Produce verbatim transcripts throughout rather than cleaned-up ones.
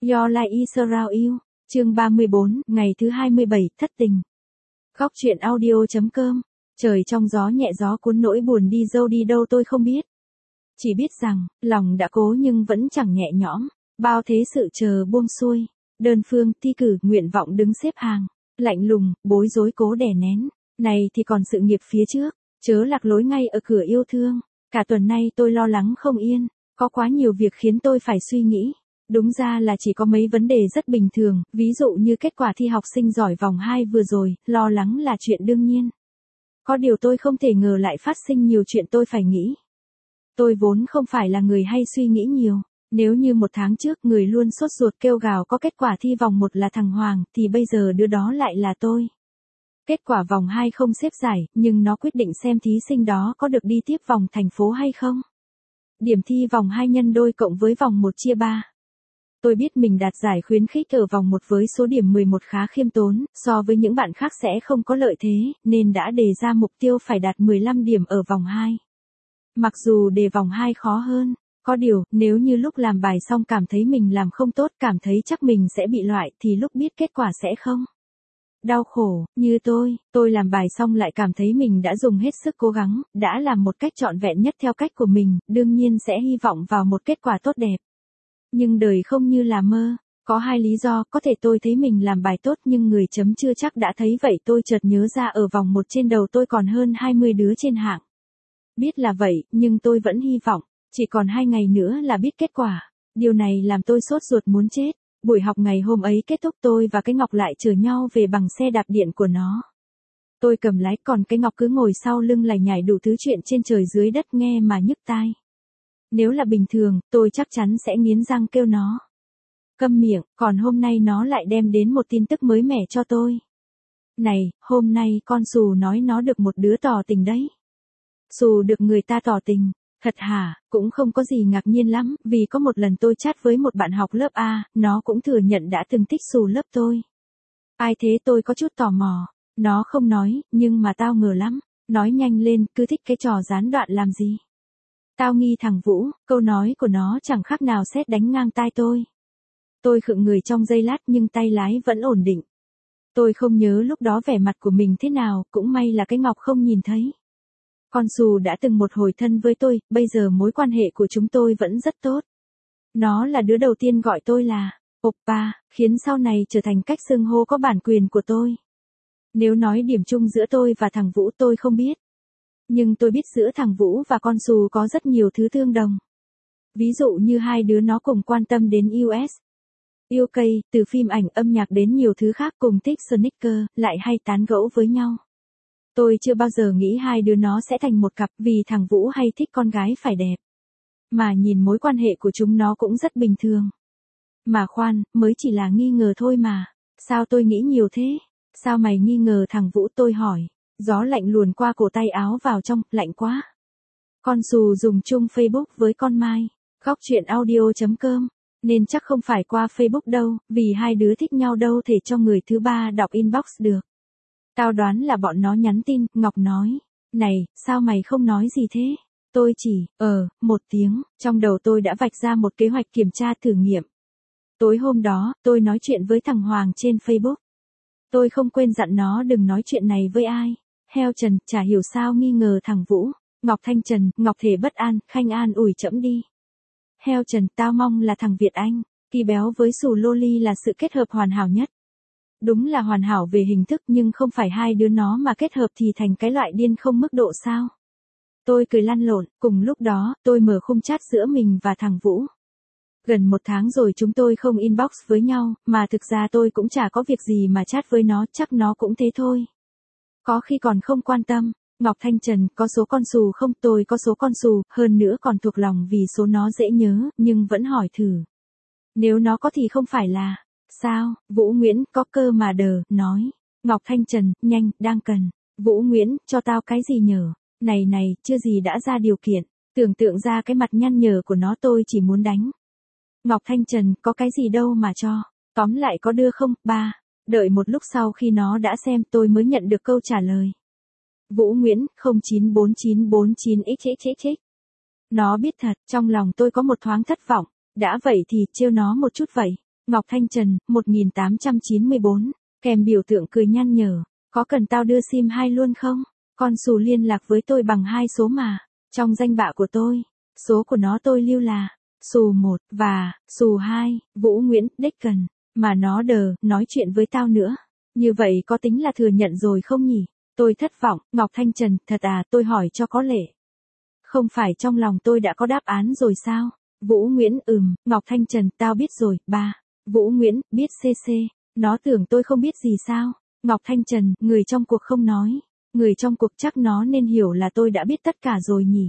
Your Life is Around You, chương ba mươi bốn, ngày thứ hai mươi bảy, thất tình. Góc truyện audio chấm com, trời trong gió nhẹ gió cuốn nỗi buồn đi dâu đi đâu tôi không biết. Chỉ biết rằng, lòng đã cố nhưng vẫn chẳng nhẹ nhõm, bao thế sự chờ buông xuôi, đơn phương, thi cử, nguyện vọng đứng xếp hàng, lạnh lùng, bối rối cố đè nén, này thì còn sự nghiệp phía trước, chớ lạc lối ngay ở cửa yêu thương, cả tuần nay tôi lo lắng không yên, có quá nhiều việc khiến tôi phải suy nghĩ. Đúng ra là chỉ có mấy vấn đề rất bình thường, ví dụ như kết quả thi học sinh giỏi vòng hai vừa rồi, lo lắng là chuyện đương nhiên. Có điều tôi không thể ngờ lại phát sinh nhiều chuyện tôi phải nghĩ. Tôi vốn không phải là người hay suy nghĩ nhiều, nếu như một tháng trước người luôn sốt ruột kêu gào có kết quả thi vòng một là thằng Hoàng, thì bây giờ đứa đó lại là tôi. Kết quả vòng hai không xếp giải, nhưng nó quyết định xem thí sinh đó có được đi tiếp vòng thành phố hay không. Điểm thi vòng hai nhân đôi cộng với vòng một chia ba. Tôi biết mình đạt giải khuyến khích ở vòng một với số điểm mười một khá khiêm tốn, so với những bạn khác sẽ không có lợi thế, nên đã đề ra mục tiêu phải đạt mười lăm điểm ở vòng hai. Mặc dù đề vòng hai khó hơn, có điều, nếu như lúc làm bài xong cảm thấy mình làm không tốt, cảm thấy chắc mình sẽ bị loại, thì lúc biết kết quả sẽ không đau khổ, như tôi, tôi làm bài xong lại cảm thấy mình đã dùng hết sức cố gắng, đã làm một cách trọn vẹn nhất theo cách của mình, đương nhiên sẽ hy vọng vào một kết quả tốt đẹp. Nhưng đời không như là mơ, có hai lý do, có thể tôi thấy mình làm bài tốt nhưng người chấm chưa chắc đã thấy vậy. Tôi chợt nhớ ra ở vòng một trên đầu tôi còn hơn hai mươi đứa trên hạng. Biết là vậy, nhưng tôi vẫn hy vọng, chỉ còn hai ngày nữa là biết kết quả. Điều này làm tôi sốt ruột muốn chết. Buổi học ngày hôm ấy kết thúc, tôi và cái Ngọc lại chở nhau về bằng xe đạp điện của nó. Tôi cầm lái, còn cái Ngọc cứ ngồi sau lưng lải nhải đủ thứ chuyện trên trời dưới đất nghe mà nhức tai. Nếu là bình thường, tôi chắc chắn sẽ nghiến răng kêu nó câm miệng, còn hôm nay nó lại đem đến một tin tức mới mẻ cho tôi. Này, hôm nay con Xù nói nó được một đứa tỏ tình đấy. Xù được người ta tỏ tình, thật hả? Cũng không có gì ngạc nhiên lắm, vì có một lần tôi chat với một bạn học lớp A, nó cũng thừa nhận đã từng thích Xù lớp tôi. Ai thế? Tôi có chút tò mò. Nó không nói, nhưng mà tao ngờ lắm. Nói nhanh lên, cứ thích cái trò gián đoạn làm gì? Tao nghi thằng Vũ, câu nói của nó chẳng khác nào sét đánh ngang tai tôi. Tôi khựng người trong giây lát nhưng tay lái vẫn ổn định. Tôi không nhớ lúc đó vẻ mặt của mình thế nào, cũng may là cái Ngọc không nhìn thấy. Con Xù đã từng một hồi thân với tôi, bây giờ mối quan hệ của chúng tôi vẫn rất tốt. Nó là đứa đầu tiên gọi tôi là Oppa, khiến sau này trở thành cách xưng hô có bản quyền của tôi. Nếu nói điểm chung giữa tôi và thằng Vũ tôi không biết. Nhưng tôi biết giữa thằng Vũ và con Xù có rất nhiều thứ tương đồng. Ví dụ như hai đứa nó cùng quan tâm đến u ét, u ca, từ phim ảnh âm nhạc đến nhiều thứ khác, cùng thích sneaker, lại hay tán gẫu với nhau. Tôi chưa bao giờ nghĩ hai đứa nó sẽ thành một cặp, vì thằng Vũ hay thích con gái phải đẹp. Mà nhìn mối quan hệ của chúng nó cũng rất bình thường. Mà khoan, mới chỉ là nghi ngờ thôi mà. Sao tôi nghĩ nhiều thế? Sao mày nghi ngờ thằng Vũ? Tôi hỏi. Gió lạnh luồn qua cổ tay áo vào trong, lạnh quá. Con Xù dùng chung Facebook với con Mai, góc truyện audio chấm com, nên chắc không phải qua Facebook đâu, vì hai đứa thích nhau đâu thể cho người thứ ba đọc inbox được. Tao đoán là bọn nó nhắn tin. Ngọc nói, này, sao mày không nói gì thế? Tôi chỉ, ờ, một tiếng, trong đầu tôi đã vạch ra một kế hoạch kiểm tra thử nghiệm. Tối hôm đó, tôi nói chuyện với thằng Hoàng trên Facebook. Tôi không quên dặn nó đừng nói chuyện này với ai. Heo Trần, chả hiểu sao nghi ngờ thằng Vũ. Ngọc Thanh Trần, Ngọc thể bất an, Khanh an ủi chẫm đi. Heo Trần, tao mong là thằng Việt Anh, Kỳ Béo với Xù Loli là sự kết hợp hoàn hảo nhất. Đúng là hoàn hảo về hình thức, nhưng không phải hai đứa nó mà kết hợp thì thành cái loại điên không mức độ sao? Tôi cười lăn lộn, cùng lúc đó, tôi mở khung chat giữa mình và thằng Vũ. Gần một tháng rồi chúng tôi không inbox với nhau, mà thực ra tôi cũng chả có việc gì mà chat với nó, chắc nó cũng thế thôi. Có khi còn không quan tâm. Ngọc Thanh Trần, có số con Xù không? Tôi có số con Xù, hơn nữa còn thuộc lòng vì số nó dễ nhớ, nhưng vẫn hỏi thử. Nếu nó có thì không phải là... Sao? Vũ Nguyễn, có cơ mà đờ, nói. Ngọc Thanh Trần, nhanh, đang cần. Vũ Nguyễn, cho tao cái gì nhờ? Này này, chưa gì đã ra điều kiện. Tưởng tượng ra cái mặt nhăn nhở của nó tôi chỉ muốn đánh. Ngọc Thanh Trần, có cái gì đâu mà cho. Tóm lại có đưa không? Ba. Đợi một lúc sau khi nó đã xem tôi mới nhận được câu trả lời. Vũ Nguyễn, không chín bốn chín bốn chín x x x. Nó biết thật, trong lòng tôi có một thoáng thất vọng. Đã vậy thì trêu nó một chút vậy. Ngọc Thanh Trần, một nghìn tám trăm chín mươi bốn, kèm biểu tượng cười nhăn nhở, có cần tao đưa sim hai luôn không? Con xù liên lạc với tôi bằng hai số mà, trong danh bạ của tôi, số của nó tôi lưu là xù một và xù hai, Vũ Nguyễn, đích cần, mà nó đờ, nói chuyện với tao nữa. Như vậy có tính là thừa nhận rồi không nhỉ? Tôi thất vọng, Ngọc Thanh Trần, thật à, tôi hỏi cho có lệ. Không phải trong lòng tôi đã có đáp án rồi sao? Vũ Nguyễn, ừm, Ngọc Thanh Trần, tao biết rồi, ba. Vũ Nguyễn, biết cc, nó tưởng tôi không biết gì sao? Ngọc Thanh Trần, người trong cuộc không nói. Người trong cuộc chắc nó nên hiểu là tôi đã biết tất cả rồi nhỉ?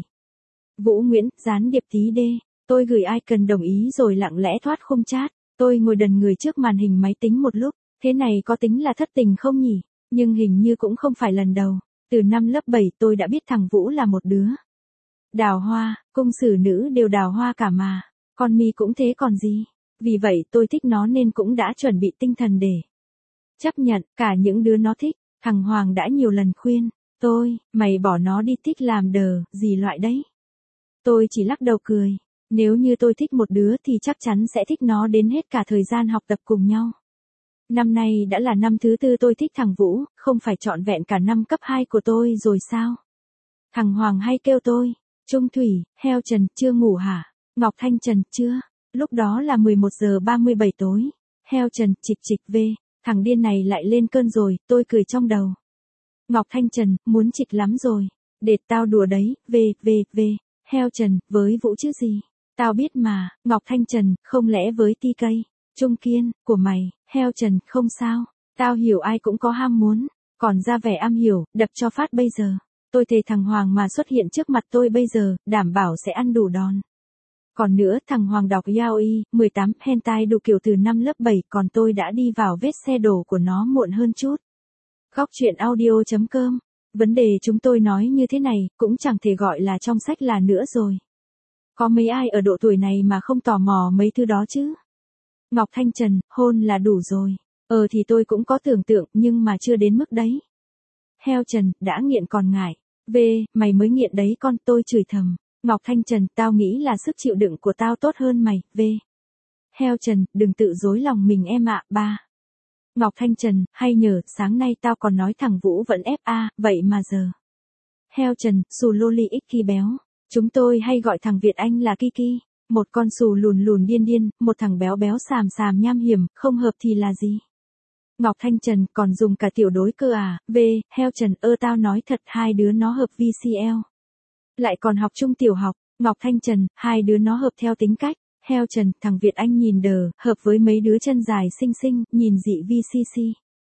Vũ Nguyễn, gián điệp tí đê, tôi gửi ai cần đồng ý rồi lặng lẽ thoát khung chat. Tôi ngồi đần người trước màn hình máy tính một lúc, thế này có tính là thất tình không nhỉ? Nhưng hình như cũng không phải lần đầu, từ năm lớp bảy tôi đã biết thằng Vũ là một đứa đào hoa, cung sử nữ đều đào hoa cả mà, con mi cũng thế còn gì. Vì vậy tôi thích nó nên cũng đã chuẩn bị tinh thần để chấp nhận cả những đứa nó thích. Thằng Hoàng đã nhiều lần khuyên tôi, mày bỏ nó đi, thích làm đờ, gì loại đấy. Tôi chỉ lắc đầu cười, nếu như tôi thích một đứa thì chắc chắn sẽ thích nó đến hết cả thời gian học tập cùng nhau. Năm nay đã là năm thứ tư tôi thích thằng Vũ, không phải trọn vẹn cả năm cấp hai của tôi rồi sao? Thằng Hoàng hay kêu tôi, Trung Thủy, heo Trần, chưa ngủ hả? Ngọc Thanh Trần, chưa. Lúc đó là mười một giờ ba mươi bảy tối. Heo Trần, chịch chịch về, thằng điên này lại lên cơn rồi, tôi cười trong đầu. Ngọc Thanh Trần, muốn chịch lắm rồi. Để tao đùa đấy, về, về, về. Heo Trần, với Vũ chứ gì? Tao biết mà, Ngọc Thanh Trần, không lẽ với ti cây, Trung Kiên, của mày, Heo Trần, không sao. Tao hiểu ai cũng có ham muốn, còn ra vẻ am hiểu, đập cho phát bây giờ. Tôi thề thằng Hoàng mà xuất hiện trước mặt tôi bây giờ, đảm bảo sẽ ăn đủ đòn. Còn nữa, thằng Hoàng đọc yaoi, mười tám, hentai đủ kiểu từ năm lớp bảy, còn tôi đã đi vào vết xe đổ của nó muộn hơn chút. Góc truyện audio chấm com. Vấn đề chúng tôi nói như thế này, cũng chẳng thể gọi là trong sách là nữa rồi. Có mấy ai ở độ tuổi này mà không tò mò mấy thứ đó chứ? Ngọc Thanh Trần, hôn là đủ rồi. Ờ thì tôi cũng có tưởng tượng, nhưng mà chưa đến mức đấy. Heo Trần, đã nghiện còn ngại. Về, mày mới nghiện đấy con, tôi chửi thầm. Ngọc Thanh Trần, tao nghĩ là sức chịu đựng của tao tốt hơn mày, về. Heo Trần, đừng tự dối lòng mình em ạ, ba. Ngọc Thanh Trần, hay nhờ, sáng nay tao còn nói thằng Vũ vẫn ép a, vậy mà giờ. Heo Trần, xù loli ích béo. Chúng tôi hay gọi thằng Việt Anh là Kiki. Một con xù lùn lùn điên điên, một thằng béo béo xàm xàm nham hiểm, không hợp thì là gì? Ngọc Thanh Trần, còn dùng cả tiểu đối cơ à? Về, Heo Trần, ơ tao nói thật, hai đứa nó hợp vê xê lờ. Lại còn học chung tiểu học. Ngọc Thanh Trần, hai đứa nó hợp theo tính cách. Heo Trần, thằng Việt Anh nhìn đờ, hợp với mấy đứa chân dài xinh xinh, nhìn dị vê xê xê.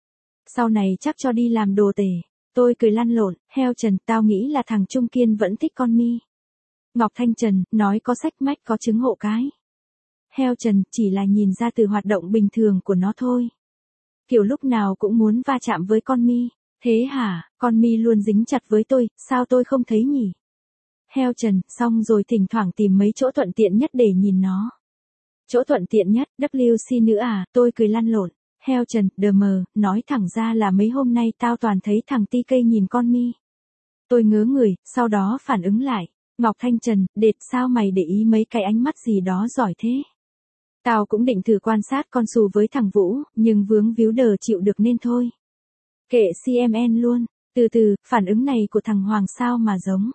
Sau này chắc cho đi làm đồ tể. Tôi cười lăn lộn, Heo Trần, tao nghĩ là thằng Trung Kiên vẫn thích con mi. Ngọc Thanh Trần, nói có sách mách có chứng hộ cái. Heo Trần, chỉ là nhìn ra từ hoạt động bình thường của nó thôi. Kiểu lúc nào cũng muốn va chạm với con mi. Thế hả, con mi luôn dính chặt với tôi, sao tôi không thấy nhỉ? Heo Trần, xong rồi thỉnh thoảng tìm mấy chỗ thuận tiện nhất để nhìn nó. Chỗ thuận tiện nhất, vê kép xê nữa à, tôi cười lăn lộn. Heo Trần, đờ mờ, nói thẳng ra là mấy hôm nay tao toàn thấy thằng ti cây nhìn con mi. Tôi ngớ người, sau đó phản ứng lại. Ngọc Thanh Trần, đệt sao mày để ý mấy cái ánh mắt gì đó giỏi thế? Tao cũng định thử quan sát con xù với thằng Vũ, nhưng vướng víu đờ chịu được nên thôi. Kệ xê em en luôn, từ từ, phản ứng này của thằng Hoàng sao mà giống.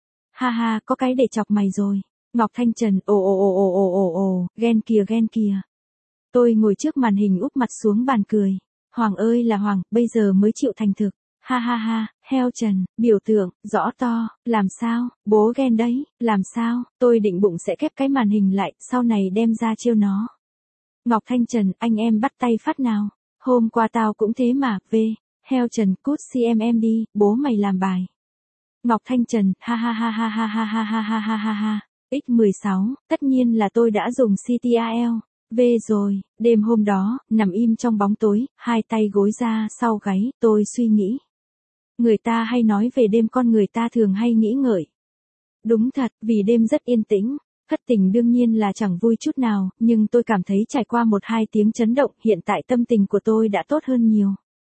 Ha ha, có cái để chọc mày rồi. Ngọc Thanh Trần, ồ ồ ồ ồ ồ ồ ồ, ghen kìa ghen kìa. Tôi ngồi trước màn hình úp mặt xuống bàn cười. Hoàng ơi là Hoàng, bây giờ mới chịu thành thực. Ha ha ha, Heo Trần, biểu tượng, rõ to, làm sao, bố ghen đấy, làm sao, tôi định bụng sẽ kép cái màn hình lại, sau này đem ra trêu nó. Ngọc Thanh Trần, anh em bắt tay phát nào, hôm qua tao cũng thế mà, về, Heo Trần, cút xê em em đi, bố mày làm bài. Ngọc Thanh Trần, ha ha ha ha ha ha ha ha ha ha ha ha, ích mười sáu, tất nhiên là tôi đã dùng xê tê a lờ. Về rồi, đêm hôm đó, nằm im trong bóng tối, hai tay gối ra sau gáy, tôi suy nghĩ. Người ta hay nói về đêm con người ta thường hay nghĩ ngợi. Đúng thật, vì đêm rất yên tĩnh, thất tình đương nhiên là chẳng vui chút nào, nhưng tôi cảm thấy trải qua một hai tiếng chấn động, hiện tại tâm tình của tôi đã tốt hơn nhiều.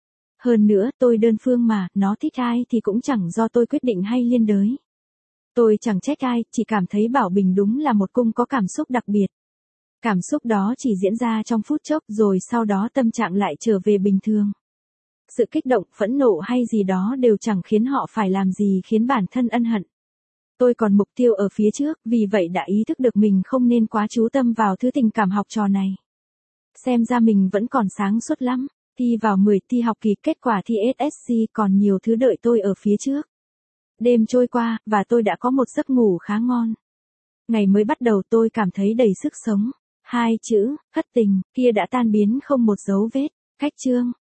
Hơn nữa, tôi đơn phương mà, nó thích ai thì cũng chẳng do tôi quyết định hay liên đới. Tôi chẳng trách ai, chỉ cảm thấy Bảo Bình đúng là một cung có cảm xúc đặc biệt. Cảm xúc đó chỉ diễn ra trong phút chốc rồi sau đó tâm trạng lại trở về bình thường. Sự kích động, phẫn nộ hay gì đó đều chẳng khiến họ phải làm gì khiến bản thân ân hận. Tôi còn mục tiêu ở phía trước, vì vậy đã ý thức được mình không nên quá chú tâm vào thứ tình cảm học trò này. Xem ra mình vẫn còn sáng suốt lắm. Thi vào mười thi học kỳ, kết quả thi ét ét xê còn nhiều thứ đợi tôi ở phía trước. Đêm trôi qua, và tôi đã có một giấc ngủ khá ngon. Ngày mới bắt đầu tôi cảm thấy đầy sức sống. Hai chữ, thất tình, kia đã tan biến không một dấu vết. Khách chương.